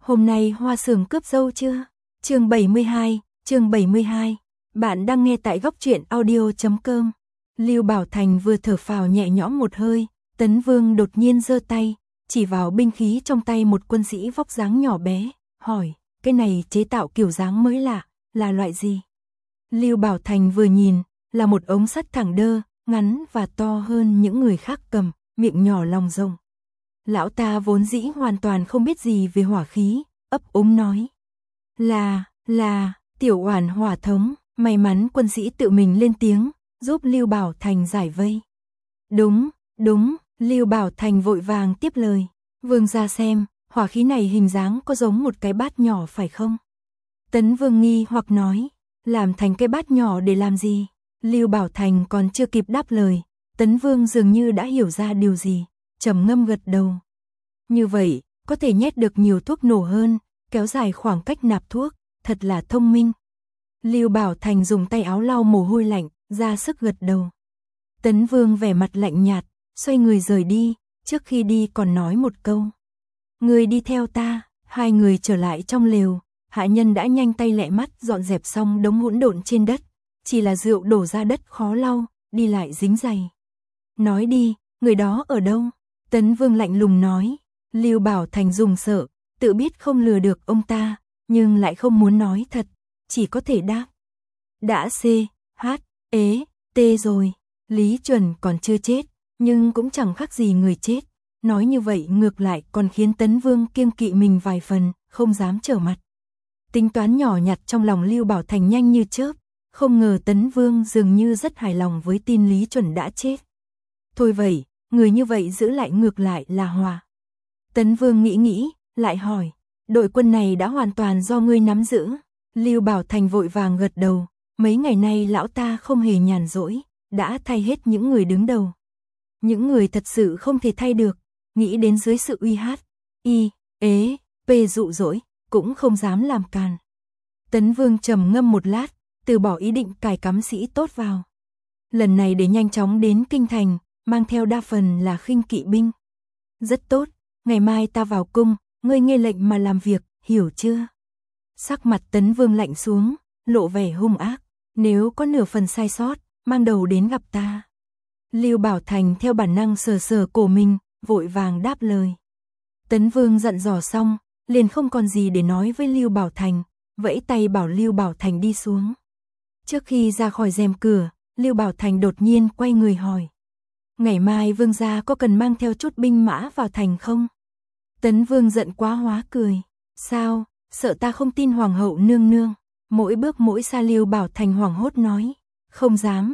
Hôm nay Hoa Sường cướp dâu chưa? Chương 72. Bạn đang nghe tại góc truyện audio.com. Lưu Bảo Thành vừa thở phào nhẹ nhõm một hơi, Tấn Vương đột nhiên giơ tay, chỉ vào binh khí trong tay một quân sĩ vóc dáng nhỏ bé, hỏi, cái này chế tạo kiểu dáng mới lạ, là loại gì? Lưu Bảo Thành vừa nhìn, là một ống sắt thẳng đơ, ngắn và to hơn những người khác cầm, miệng nhỏ lòng rộng. Lão ta vốn dĩ hoàn toàn không biết gì về hỏa khí, ấp úng nói. Là, Tiểu Oản hỏa thống, may mắn quân sĩ tự mình lên tiếng, giúp Lưu Bảo Thành giải vây. Đúng, Lưu Bảo Thành vội vàng tiếp lời. Vương gia xem, hỏa khí này hình dáng có giống một cái bát nhỏ phải không? Tấn Vương nghi hoặc nói, làm thành cái bát nhỏ để làm gì? Lưu Bảo Thành còn chưa kịp đáp lời, Tấn Vương dường như đã hiểu ra điều gì, trầm ngâm gật đầu. Như vậy, có thể nhét được nhiều thuốc nổ hơn, kéo dài khoảng cách nạp thuốc, thật là thông minh. Lưu Bảo Thành dùng tay áo lau mồ hôi lạnh, ra sức gật đầu. Tấn Vương vẻ mặt lạnh nhạt, xoay người rời đi, trước khi đi còn nói một câu. Người đi theo ta. Hai người trở lại trong lều, hạ nhân đã nhanh tay lẹ mắt dọn dẹp xong đống hỗn độn trên đất, chỉ là rượu đổ ra đất khó lau, đi lại dính giày. Nói đi, người đó ở đâu? Tấn Vương lạnh lùng nói. Lưu Bảo Thành rùng sợ, tự biết không lừa được ông ta, nhưng lại không muốn nói thật, chỉ có thể đáp. Đã CHT rồi, Lý Chuẩn còn chưa chết, nhưng cũng chẳng khác gì người chết. Nói như vậy ngược lại còn khiến Tấn Vương kiêng kỵ mình vài phần, không dám trở mặt. Tính toán nhỏ nhặt trong lòng Lưu Bảo Thành nhanh như chớp, không ngờ Tấn Vương dường như rất hài lòng với tin Lý Chuẩn đã chết. Thôi vậy, người như vậy giữ lại ngược lại là hòa. Tấn Vương nghĩ, lại hỏi, đội quân này đã hoàn toàn do ngươi nắm giữ. Lưu Bảo Thành vội vàng gật đầu, mấy ngày nay lão ta không hề nhàn rỗi, đã thay hết những người đứng đầu. Những người thật sự không thể thay được, nghĩ đến dưới sự dụ dỗi, cũng không dám làm càn. Tấn Vương trầm ngâm một lát, từ bỏ ý định cài cắm sĩ tốt vào. Lần này để nhanh chóng đến kinh thành, mang theo đa phần là khinh kỵ binh. Rất tốt, ngày mai ta vào cung, ngươi nghe lệnh mà làm việc, hiểu chưa? Sắc mặt Tấn Vương lạnh xuống, lộ vẻ hung ác, nếu có nửa phần sai sót, mang đầu đến gặp ta. Lưu Bảo Thành theo bản năng sờ cổ mình, vội vàng đáp lời. Tấn Vương dặn dò xong, liền không còn gì để nói với Lưu Bảo Thành, vẫy tay bảo Lưu Bảo Thành đi xuống. Trước khi ra khỏi rèm cửa, Lưu Bảo Thành đột nhiên quay người hỏi. Ngày mai Vương gia có cần mang theo chút binh mã vào thành không? Tấn Vương giận quá hóa cười. Sao, sợ ta không tin Hoàng hậu nương nương? Mỗi bước mỗi xa Lưu Bảo Thành hoảng hốt nói. Không dám,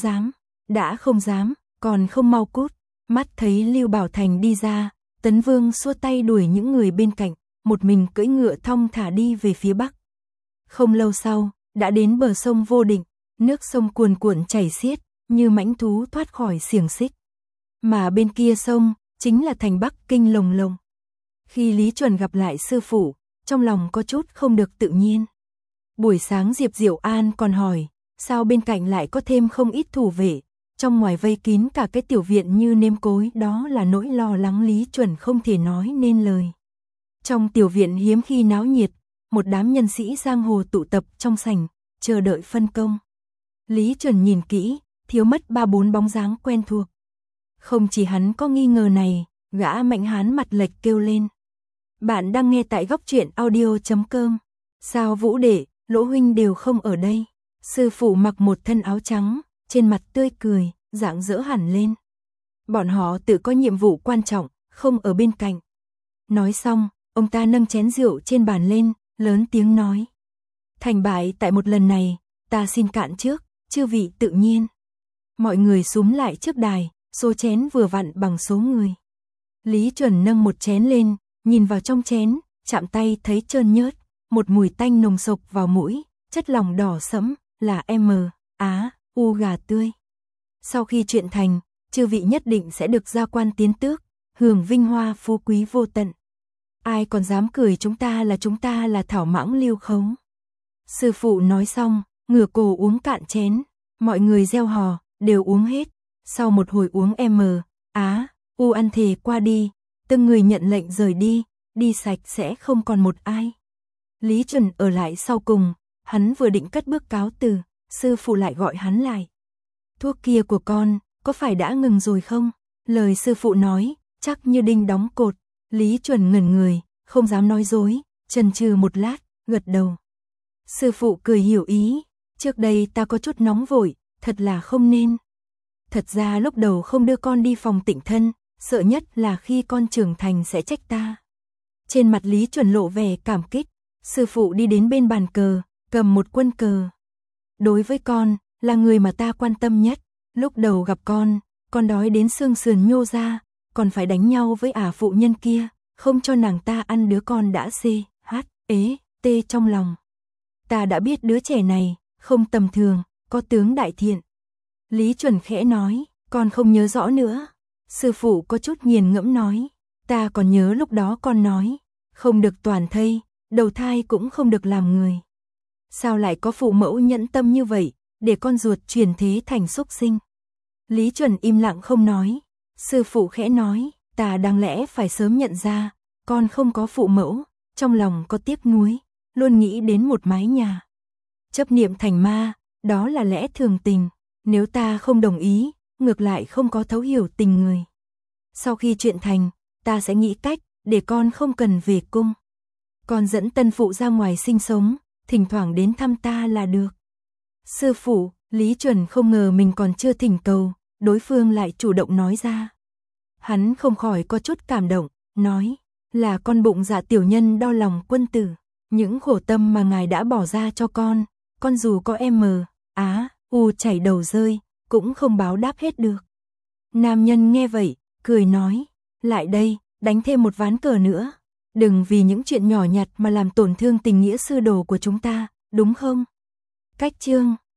đã không dám, còn không mau cút. Mắt thấy Lưu Bảo Thành đi ra, Tấn Vương xua tay đuổi những người bên cạnh, một mình cưỡi ngựa thong thả đi về phía bắc. Không lâu sau, đã đến bờ sông Vô Định, nước sông cuồn cuộn chảy xiết, như mãnh thú thoát khỏi xiềng xích. Mà bên kia sông, chính là thành Bắc Kinh lồng lộng. Khi Lý Chuẩn gặp lại sư phụ, trong lòng có chút không được tự nhiên. Buổi sáng Diệp Diệu An còn hỏi, sao bên cạnh lại có thêm không ít thủ vệ, trong ngoài vây kín cả cái tiểu viện như nêm cối, đó là nỗi lo lắng Lý Chuẩn không thể nói nên lời. Trong tiểu viện hiếm khi náo nhiệt, một đám nhân sĩ giang hồ tụ tập trong sảnh, chờ đợi phân công. Lý Chuẩn nhìn kỹ, thiếu mất 3-4 bóng dáng quen thuộc. Không chỉ hắn có nghi ngờ này, gã Mạnh Hán mặt lệch kêu lên. Bạn đang nghe tại góc truyện audio.com. Sao Vũ Đệ, Lỗ huynh đều không ở đây? Sư phụ mặc một thân áo trắng, trên mặt tươi cười, rạng rỡ hẳn lên. Bọn họ tự có nhiệm vụ quan trọng, không ở bên cạnh. Nói xong, ông ta nâng chén rượu trên bàn lên, lớn tiếng nói. Thành bại tại một lần này, ta xin cạn trước, chư vị tự nhiên. Mọi người xúm lại trước đài, số chén vừa vặn bằng số người. Lý Chuẩn nâng một chén lên, nhìn vào trong chén, chạm tay thấy trơn nhớt, một mùi tanh nồng sộc vào mũi, chất lỏng đỏ sẫm, là U gà tươi. Sau khi chuyện thành, chư vị nhất định sẽ được gia quan tiến tước, hưởng vinh hoa phú quý vô tận. Ai còn dám cười chúng ta là thảo mãng lưu khấu. Sư phụ nói xong, ngửa cổ uống cạn chén, mọi người reo hò, đều uống hết. Sau một hồi uống ăn thề qua đi, từng người nhận lệnh rời đi, đi sạch sẽ không còn một ai. Lý Chuẩn ở lại sau cùng, hắn vừa định cất bước cáo từ, sư phụ lại gọi hắn lại. Thuốc kia của con, có phải đã ngừng rồi không? Lời sư phụ nói, chắc như đinh đóng cột. Lý Chuẩn ngẩn người, không dám nói dối, chần chừ một lát, gật đầu. Sư phụ cười hiểu ý, trước đây ta có chút nóng vội, thật là không nên. Thật ra lúc đầu không đưa con đi phòng tịnh thân, sợ nhất là khi con trưởng thành sẽ trách ta. Trên mặt Lý Chuẩn lộ vẻ cảm kích, sư phụ đi đến bên bàn cờ, cầm một quân cờ. Đối với con, là người mà ta quan tâm nhất, lúc đầu gặp con đói đến xương sườn nhô ra, còn phải đánh nhau với ả phụ nhân kia, không cho nàng ta ăn đứa con đã tê trong lòng. Ta đã biết đứa trẻ này, không tầm thường, có tướng đại thiện. Lý Chuẩn khẽ nói, con không nhớ rõ nữa. Sư phụ có chút nghiền ngẫm nói, ta còn nhớ lúc đó con nói, không được toàn thây, đầu thai cũng không được làm người. Sao lại có phụ mẫu nhẫn tâm như vậy, để con ruột chuyển thế thành súc sinh? Lý Chuẩn im lặng không nói. Sư phụ khẽ nói, ta đáng lẽ phải sớm nhận ra, con không có phụ mẫu, trong lòng có tiếc nuối, luôn nghĩ đến một mái nhà. Chấp niệm thành ma, đó là lẽ thường tình, nếu ta không đồng ý, ngược lại không có thấu hiểu tình người. Sau khi chuyện thành, ta sẽ nghĩ cách, để con không cần về cung. Con dẫn tân phụ ra ngoài sinh sống, thỉnh thoảng đến thăm ta là được. Sư phụ, Lý Chuẩn không ngờ mình còn chưa thỉnh cầu, đối phương lại chủ động nói ra. Hắn không khỏi có chút cảm động, nói, là con bụng dạ tiểu nhân đo lòng quân tử, những khổ tâm mà ngài đã bỏ ra cho con dù có chảy đầu rơi, cũng không báo đáp hết được. Nam nhân nghe vậy, cười nói, lại đây, đánh thêm một ván cờ nữa. Đừng vì những chuyện nhỏ nhặt mà làm tổn thương tình nghĩa sư đồ của chúng ta, đúng không? Cách chương